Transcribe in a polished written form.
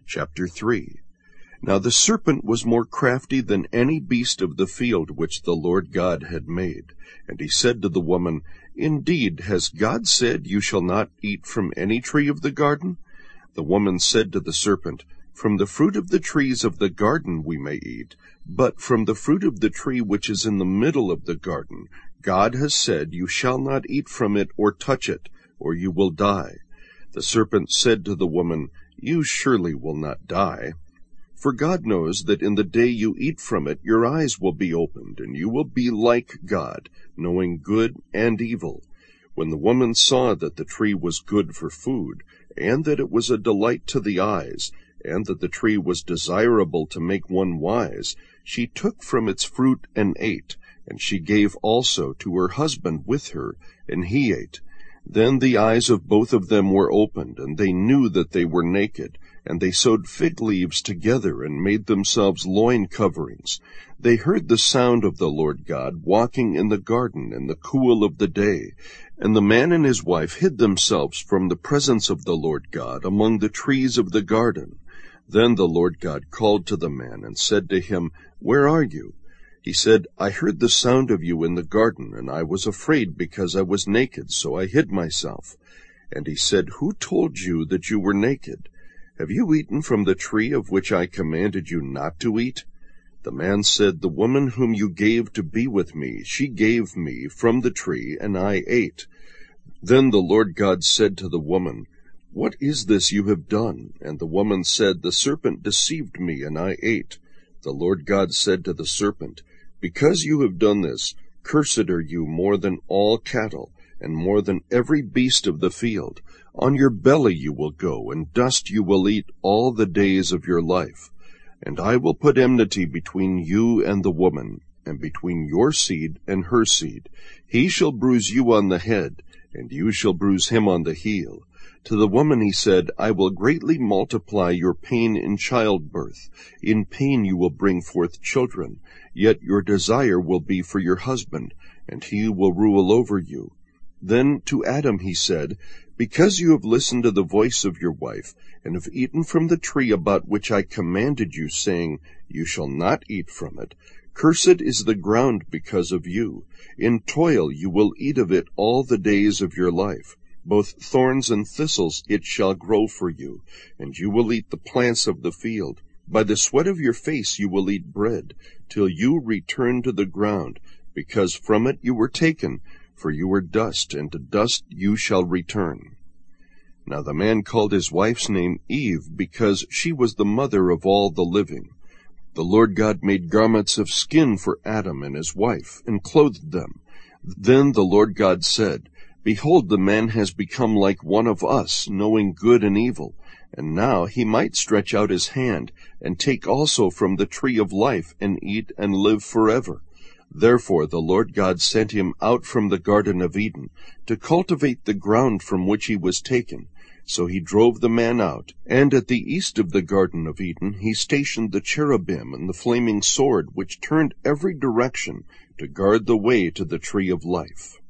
Chapter 3. Now the serpent was more crafty than any beast of the field which the Lord God had made. And he said to the woman, Indeed, has God said, You shall not eat from any tree of the garden? The woman said to the serpent, From the fruit of the trees of the garden we may eat, but from the fruit of the tree which is in the middle of the garden, God has said, You shall not eat from it or touch it, or you will die. The serpent said to the woman, You surely will not die. For God knows that in the day you eat from it, your eyes will be opened, and you will be like God, knowing good and evil. When the woman saw that the tree was good for food, and that it was a delight to the eyes, and that the tree was desirable to make one wise, she took from its fruit and ate, and she gave also to her husband with her, and he ate. Then the eyes of both of them were opened, and they knew that they were naked, and they sewed fig leaves together, and made themselves loin coverings. They heard the sound of the Lord God walking in the garden in the cool of the day. And the man and his wife hid themselves from the presence of the Lord God among the trees of the garden. Then the Lord God called to the man, and said to him, Where are you? He said, I heard the sound of you in the garden, and I was afraid because I was naked, so I hid myself. And he said, Who told you that you were naked? Have you eaten from the tree of which I commanded you not to eat? The man said, The woman whom you gave to be with me, she gave me from the tree, and I ate. Then the Lord God said to the woman, What is this you have done? And the woman said, The serpent deceived me, and I ate. The Lord God said to the serpent, Because you have done this, cursed are you more than all cattle, and more than every beast of the field. On your belly you will go, and dust you will eat all the days of your life. And I will put enmity between you and the woman, and between your seed and her seed. He shall bruise you on the head, and you shall bruise him on the heel. To the woman he said, I will greatly multiply your pain in childbirth. In pain you will bring forth children. Yet your desire will be for your husband, and he will rule over you. Then to Adam he said, Because you have listened to the voice of your wife, and have eaten from the tree about which I commanded you, saying, You shall not eat from it, cursed is the ground because of you. In toil you will eat of it all the days of your life. Both thorns and thistles it shall grow for you, and you will eat the plants of the field. By the sweat of your face you will eat bread, till you return to the ground, because from it you were taken, for you are dust, and to dust you shall return. Now the man called his wife's name Eve, because she was the mother of all the living. The Lord God made garments of skin for Adam and his wife, and clothed them. Then the Lord God said, Behold, the man has become like one of us, knowing good and evil. And now he might stretch out his hand, and take also from the tree of life, and eat and live forever. Therefore the Lord God sent him out from the Garden of Eden, to cultivate the ground from which he was taken. So he drove the man out, and at the east of the Garden of Eden he stationed the cherubim and the flaming sword, which turned every direction to guard the way to the tree of life.